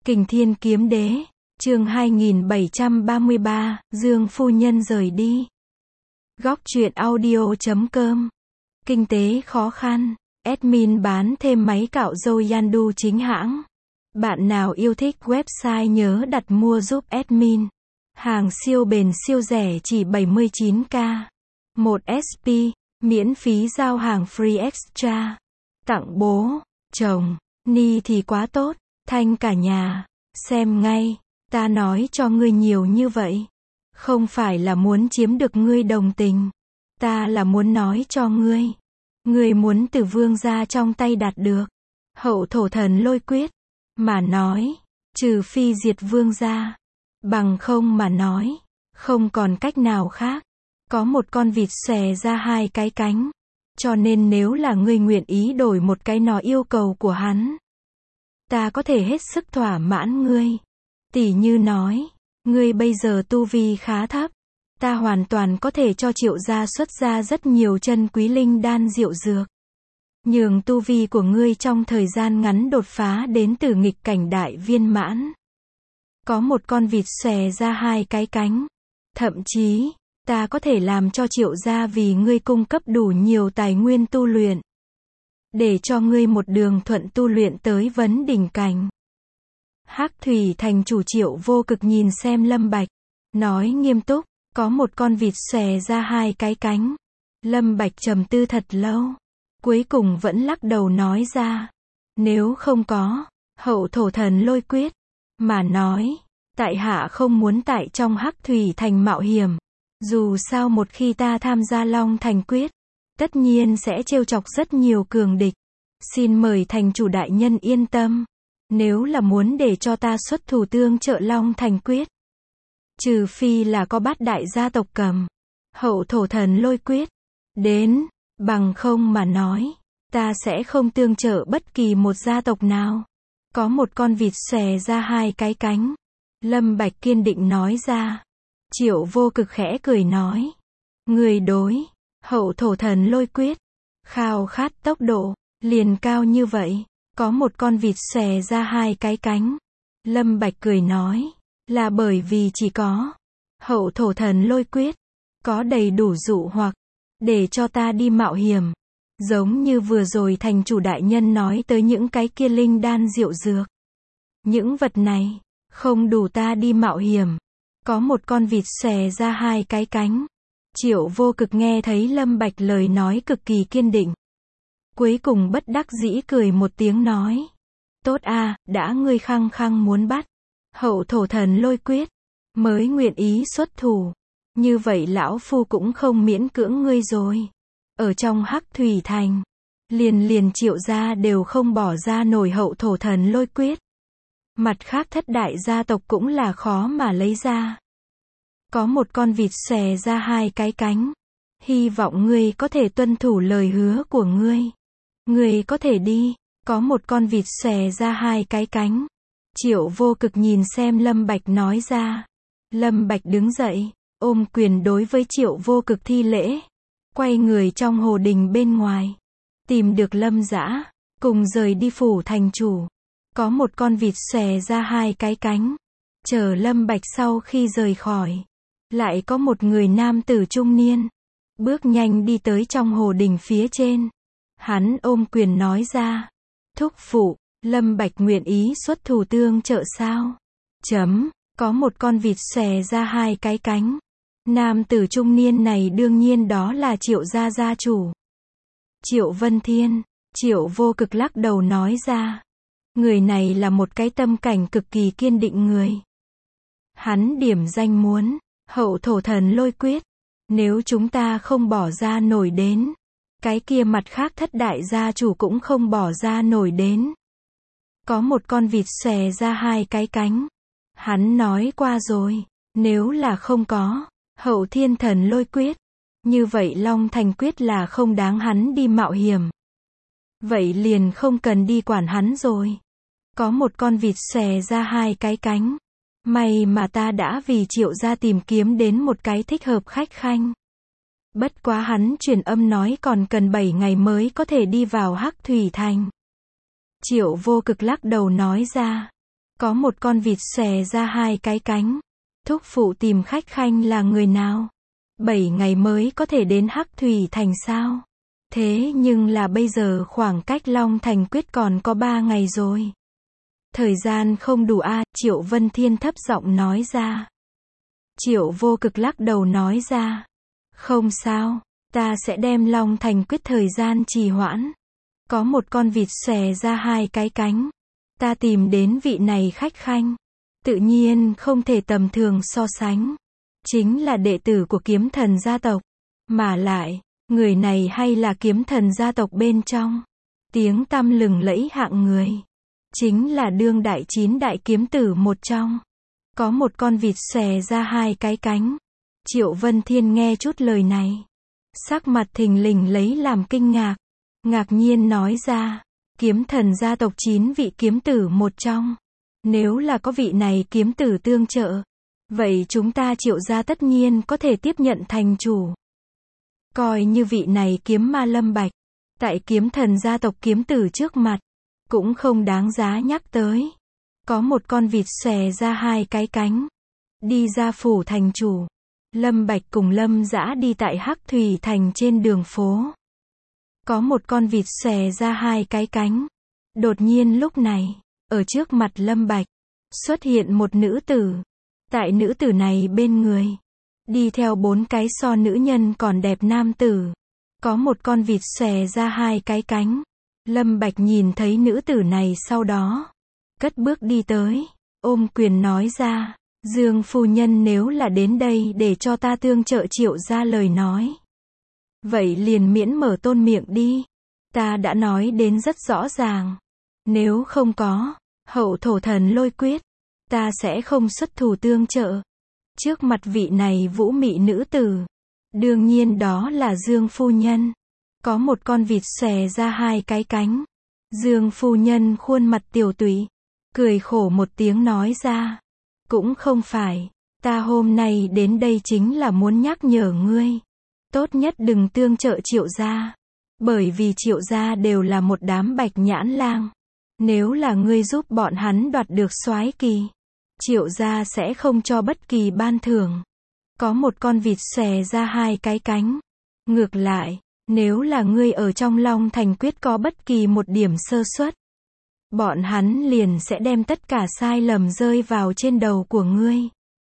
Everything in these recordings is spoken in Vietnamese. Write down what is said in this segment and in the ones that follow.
Kình Thiên Kiếm Đế, chương 2733, Dương Phu Nhân rời đi. Góc truyện audio.com. Kinh tế khó khăn, admin bán thêm máy cạo râu Yandu chính hãng. Bạn nào yêu thích website nhớ đặt mua giúp admin. Hàng siêu bền siêu rẻ chỉ 79k. 1 SP, miễn phí giao hàng free extra. Tặng bố, chồng, ni thì quá tốt, thanh cả nhà. Xem ngay, ta nói cho ngươi nhiều như vậy. Không phải là muốn chiếm được ngươi đồng tình. Ta là muốn nói cho ngươi. Ngươi muốn từ vương gia trong tay đạt được. Hậu thổ thần lôi quyết. Mà nói, trừ phi diệt vương gia. Bằng không mà nói, không còn cách nào khác. Có một con vịt xòe ra hai cái cánh. Cho nên nếu là ngươi nguyện ý đổi một cái nó yêu cầu của hắn, ta có thể hết sức thỏa mãn ngươi. Tỷ như nói, ngươi bây giờ tu vi khá thấp. Ta hoàn toàn có thể cho Triệu gia xuất ra rất nhiều chân quý linh đan diệu dược. Nhường tu vi của ngươi trong thời gian ngắn đột phá đến từ nghịch cảnh đại viên mãn. Có một con vịt xòe ra hai cái cánh. Thậm chí, ta có thể làm cho Triệu gia vì ngươi cung cấp đủ nhiều tài nguyên tu luyện. Để cho ngươi một đường thuận tu luyện tới vấn đỉnh cảnh. Hắc Thủy thành chủ Triệu Vô Cực nhìn xem Lâm Bạch. Nói nghiêm túc, có một con vịt xòe ra hai cái cánh. Lâm Bạch trầm tư thật lâu. Cuối cùng vẫn lắc đầu nói ra. Nếu không có, hậu thổ thần lôi quyết. Mà nói, tại hạ không muốn tại trong Hắc Thủy thành mạo hiểm. Dù sao một khi ta tham gia Long Thành Quyết, tất nhiên sẽ trêu chọc rất nhiều cường địch. Xin mời thành chủ đại nhân yên tâm. Nếu là muốn để cho ta xuất thủ tương trợ Long Thành Quyết, trừ phi là có bát đại gia tộc cầm hậu thổ thần lôi quyết đến, bằng không mà nói, ta sẽ không tương trợ bất kỳ một gia tộc nào. Có một con vịt xòe ra hai cái cánh. Lâm Bạch kiên định nói ra. Triệu Vô Cực khẽ cười nói. Người đối hậu thổ thần lôi quyết, khao khát tốc độ, liền cao như vậy. Có một con vịt xòe ra hai cái cánh. Lâm Bạch cười nói. Là bởi vì chỉ có hậu thổ thần lôi quyết, có đầy đủ dụ hoặc, để cho ta đi mạo hiểm. Giống như vừa rồi thành chủ đại nhân nói tới những cái kia linh đan diệu dược. Những vật này, không đủ ta đi mạo hiểm. Có một con vịt xòe ra hai cái cánh. Triệu Vô Cực nghe thấy Lâm Bạch lời nói cực kỳ kiên định. Cuối cùng bất đắc dĩ cười một tiếng nói. Tốt a, đã ngươi khăng khăng muốn bắt hậu thổ thần lôi quyết, mới nguyện ý xuất thủ. Như vậy lão phu cũng không miễn cưỡng ngươi rồi. Ở trong Hắc Thủy thành, liền Triệu gia đều không bỏ ra nổi hậu thổ thần lôi quyết. Mặt khác thất đại gia tộc cũng là khó mà lấy ra. Có một con vịt xòe ra hai cái cánh. Hy vọng ngươi có thể tuân thủ lời hứa của ngươi. Ngươi có thể đi. Có một con vịt xòe ra hai cái cánh. Triệu Vô Cực nhìn xem Lâm Bạch nói ra. Lâm Bạch đứng dậy, ôm quyền đối với Triệu Vô Cực thi lễ. Quay người trong hồ đình bên ngoài. Tìm được Lâm Dã, cùng rời đi phủ thành chủ. Có một con vịt xòe ra hai cái cánh. Chờ Lâm Bạch sau khi rời khỏi. Lại có một người nam tử trung niên. Bước nhanh đi tới trong hồ đình phía trên. Hắn ôm quyền nói ra. Thúc phụ, Lâm Bạch nguyện ý xuất thủ tương trợ sao? Có một con vịt xòe ra hai cái cánh. Nam tử trung niên này đương nhiên đó là Triệu gia gia chủ. Triệu Vân Thiên. Triệu Vô Cực lắc đầu nói ra. Người này là một cái tâm cảnh cực kỳ kiên định người. Hắn điểm danh muốn hậu thổ thần lôi quyết. Nếu chúng ta không bỏ ra nổi đến, cái kia mặt khác thất đại gia chủ cũng không bỏ ra nổi đến. Có một con vịt xòe ra hai cái cánh. Hắn nói qua rồi, nếu là không có hậu thiên thần lôi quyết, như vậy Long Thành Quyết là không đáng hắn đi mạo hiểm. Vậy liền không cần đi quản hắn rồi. Có một con vịt xòe ra hai cái cánh. May mà ta đã vì Triệu gia tìm kiếm đến một cái thích hợp khách khanh. Bất quá hắn truyền âm nói còn cần 7 ngày mới có thể đi vào Hắc Thủy thành. Triệu Vô Cực lắc đầu nói ra. Có một con vịt xòe ra hai cái cánh. Thúc phụ tìm khách khanh là người nào? 7 ngày mới có thể đến Hắc Thủy Thành sao? Thế nhưng là bây giờ khoảng cách Long Thành Quyết còn có 3 ngày rồi. Thời gian không đủ a, Triệu Vân Thiên thấp giọng nói ra. Triệu Vô Cực lắc đầu nói ra. Không sao, ta sẽ đem Long Thành Quyết thời gian trì hoãn. Có một con vịt xòe ra hai cái cánh. Ta tìm đến vị này khách khanh. Tự nhiên không thể tầm thường so sánh. Chính là đệ tử của kiếm thần gia tộc. Mà lại, người này hay là kiếm thần gia tộc bên trong. Tiếng tăm lừng lẫy hạng người. Chính là đương đại 9 đại kiếm tử một trong. Có một con vịt xòe ra hai cái cánh. Triệu Vân Thiên nghe chút lời này. Sắc mặt thình lình lấy làm kinh ngạc. Ngạc nhiên nói ra. Kiếm thần gia tộc 9 vị kiếm tử một trong. Nếu là có vị này kiếm tử tương trợ. Vậy chúng ta Triệu gia tất nhiên có thể tiếp nhận thành chủ. Coi như vị này kiếm ma Lâm Bạch. Tại kiếm thần gia tộc kiếm tử trước mặt. Cũng không đáng giá nhắc tới. Có một con vịt xòe ra hai cái cánh. Đi ra phủ thành chủ. Lâm Bạch cùng Lâm Dã đi tại Hắc Thủy Thành trên đường phố. Có một con vịt xòe ra hai cái cánh. Đột nhiên lúc này, ở trước mặt Lâm Bạch, xuất hiện một nữ tử. Tại nữ tử này bên người, đi theo 4 cái so nữ nhân còn đẹp nam tử. Có một con vịt xòe ra hai cái cánh. Lâm Bạch nhìn thấy nữ tử này sau đó. Cất bước đi tới, ôm quyền nói ra. Dương phu nhân nếu là đến đây để cho ta tương trợ Triệu gia lời nói. Vậy liền miễn mở tôn miệng đi. Ta đã nói đến rất rõ ràng. Nếu không có, hậu thổ thần lôi quyết. Ta sẽ không xuất thủ tương trợ. Trước mặt vị này vũ mị nữ tử. Đương nhiên đó là Dương phu nhân. Có một con vịt xòe ra hai cái cánh. Dương phu nhân khuôn mặt tiều tụy. Cười khổ một tiếng nói ra. Cũng không phải. Ta hôm nay đến đây chính là muốn nhắc nhở ngươi. Tốt nhất đừng tương trợ Triệu gia. Bởi vì Triệu gia đều là một đám bạch nhãn lang. Nếu là ngươi giúp bọn hắn đoạt được soái kỳ. Triệu gia sẽ không cho bất kỳ ban thưởng. Có một con vịt xòe ra hai cái cánh. Ngược lại, nếu là ngươi ở trong Long Thành Quyết có bất kỳ một điểm sơ suất. Bọn hắn liền sẽ đem tất cả sai lầm rơi vào trên đầu của ngươi.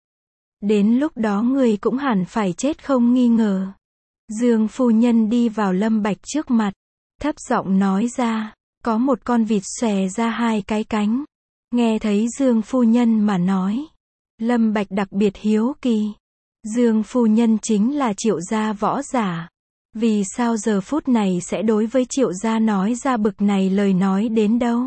Đến lúc đó ngươi cũng hẳn phải chết không nghi ngờ. Dương phu nhân đi vào Lâm Bạch trước mặt. Thấp giọng nói ra. Có một con vịt xòe ra hai cái cánh. Nghe thấy Dương phu nhân mà nói. Lâm Bạch đặc biệt hiếu kỳ. Dương phu nhân chính là Triệu gia võ giả. Vì sao giờ phút này sẽ đối với Triệu gia nói ra bực này lời nói đến đâu?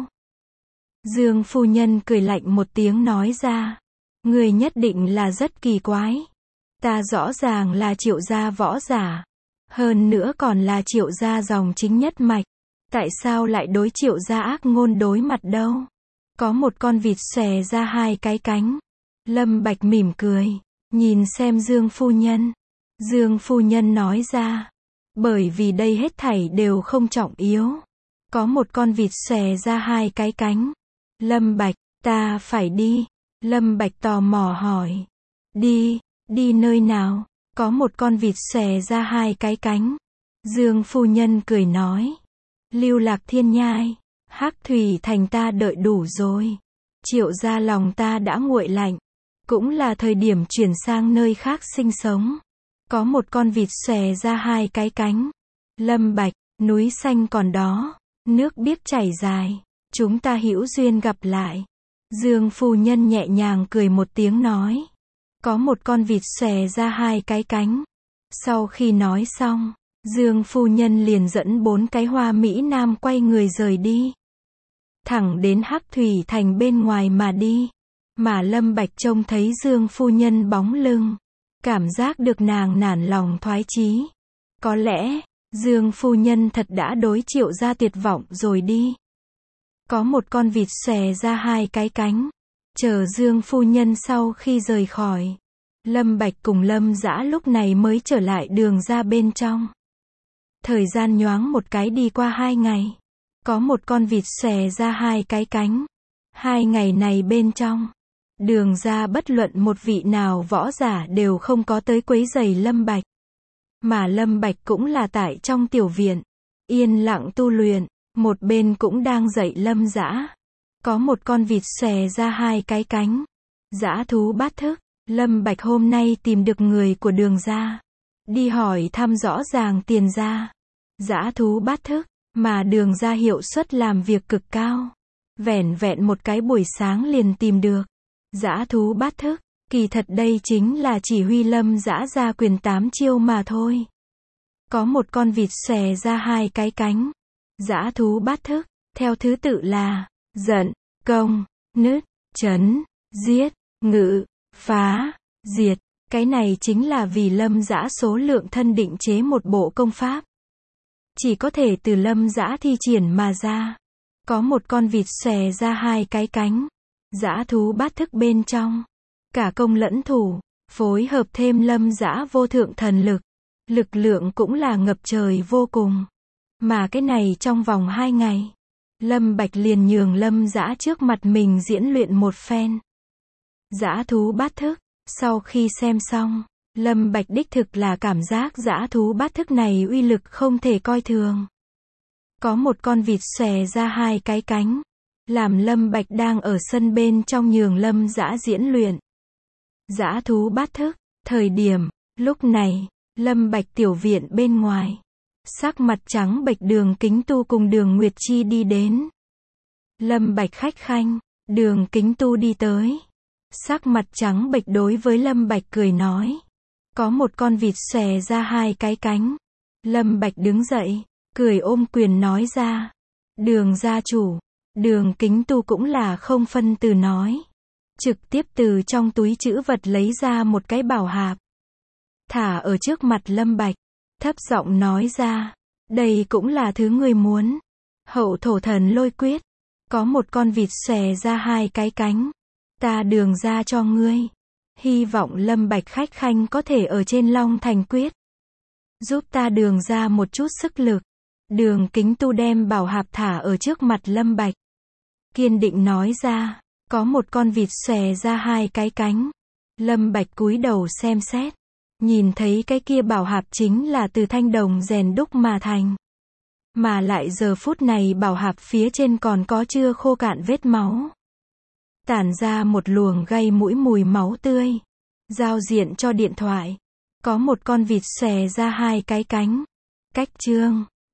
Dương phu nhân cười lạnh một tiếng nói ra. Người nhất định là rất kỳ quái. Ta rõ ràng là Triệu gia võ giả. Hơn nữa còn là Triệu gia dòng chính nhất mạch. Tại sao lại đối Triệu gia ác ngôn đối mặt đâu? Có một con vịt xòe ra hai cái cánh. Lâm Bạch mỉm cười. Nhìn xem Dương phu nhân. Dương phu nhân nói ra. Bởi vì đây hết thảy đều không trọng yếu. Có một con vịt xòe ra hai cái cánh. Lâm Bạch, ta phải đi. Lâm Bạch tò mò hỏi. Đi, đi nơi nào? Có một con vịt xòe ra hai cái cánh. Dương phu nhân cười nói. Lưu Lạc Thiên Nhai. Hắc Thủy Thành ta đợi đủ rồi. Triệu gia lòng ta đã nguội lạnh. Cũng là thời điểm chuyển sang nơi khác sinh sống. Có một con vịt xòe ra hai cái cánh. Lâm Bạch, núi xanh còn đó. Nước biếc chảy dài. Chúng ta hữu duyên gặp lại. Dương phu nhân nhẹ nhàng cười một tiếng nói. Có một con vịt xòe ra hai cái cánh. Sau khi nói xong, Dương phu nhân liền dẫn 4 cái hoa mỹ nam quay người rời đi. Thẳng đến Hắc Thủy Thành bên ngoài mà đi. Mà Lâm Bạch trông thấy Dương phu nhân bóng lưng. Cảm giác được nàng nản lòng thoái chí. Có lẽ, Dương phu nhân thật đã đối Triệu gia tuyệt vọng rồi đi. Có một con vịt xòe ra hai cái cánh. Chờ Dương phu nhân sau khi rời khỏi. Lâm Bạch cùng Lâm Dã lúc này mới trở lại đường ra bên trong. Thời gian nhoáng một cái đi qua 2 ngày. Có một con vịt xòe ra hai cái cánh. 2 ngày này bên trong, Đường ra bất luận một vị nào võ giả đều không có tới quấy rầy Lâm Bạch. Mà Lâm Bạch cũng là tại trong tiểu viện, yên lặng tu luyện, một bên cũng đang dạy Lâm Dã. Có một con vịt xòe ra 2 cái cánh. Dã thú bát thức, Lâm Bạch hôm nay tìm được người của Đường gia, đi hỏi thăm rõ ràng tiền gia. Dã thú bát thức, mà Đường gia hiệu suất làm việc cực cao. Vẻn vẹn một cái buổi sáng liền tìm được. Dã thú bát thức, kỳ thật đây chính là chỉ huy Lâm Dã ra quyền 8 chiêu mà thôi. Có một con vịt xòe ra 2 cái cánh. Dã thú bát thức, theo thứ tự là giận, công, nứt, chấn, giết, ngự, phá, diệt. Cái này chính là vì Lâm Dã số lượng thân định chế một bộ công pháp. Chỉ có thể từ Lâm Dã thi triển mà ra. Có một con vịt xòe ra 2 cái cánh. Dã thú bát thức bên trong, cả công lẫn thủ, phối hợp thêm Lâm Dã vô thượng thần lực. Lực lượng cũng là ngập trời vô cùng. Mà cái này trong vòng 2 ngày, Lâm Bạch liền nhường Lâm Dã trước mặt mình diễn luyện một phen. Dã thú bát thức, sau khi xem xong, Lâm Bạch đích thực là cảm giác dã thú bát thức này uy lực không thể coi thường. Có một con vịt xòe ra 2 cái cánh, làm Lâm Bạch đang ở sân bên trong nhường Lâm Dã diễn luyện. Dã thú bát thức, thời điểm, lúc này, Lâm Bạch tiểu viện bên ngoài. Sắc mặt trắng bệch Đường Kính Tu cùng Đường Nguyệt Chi đi đến. Lâm Bạch khách khanh, Đường Kính Tu đi tới. Sắc mặt trắng bệch đối với Lâm Bạch cười nói. Có một con vịt xòe ra 2 cái cánh. Lâm Bạch đứng dậy, cười ôm quyền nói ra. Đường gia chủ, Đường Kính Tu cũng là không phân từ nói. Trực tiếp từ trong túi trữ vật lấy ra một cái bảo hạp. Thả ở trước mặt Lâm Bạch. Thấp giọng nói ra. Đây cũng là thứ ngươi muốn. Hậu thổ thần lôi quyết. Có một con vịt xòe ra 2 cái cánh. Ta Đường ra cho ngươi. Hy vọng Lâm Bạch khách khanh có thể ở trên Long Thành quyết. Giúp ta Đường ra một chút sức lực. Đường Kính Tu đem bảo hạp thả ở trước mặt Lâm Bạch. Kiên định nói ra. Có một con vịt xòe ra 2 cái cánh. Lâm Bạch cúi đầu xem xét. Nhìn thấy cái kia bảo hạp chính là từ thanh đồng rèn đúc mà thành. Mà lại giờ phút này bảo hạp phía trên còn có chưa khô cạn vết máu. Tản ra một luồng gây mũi mùi máu tươi. Giao diện cho điện thoại. Có một con vịt xòe ra 2 cái cánh. Cách chương.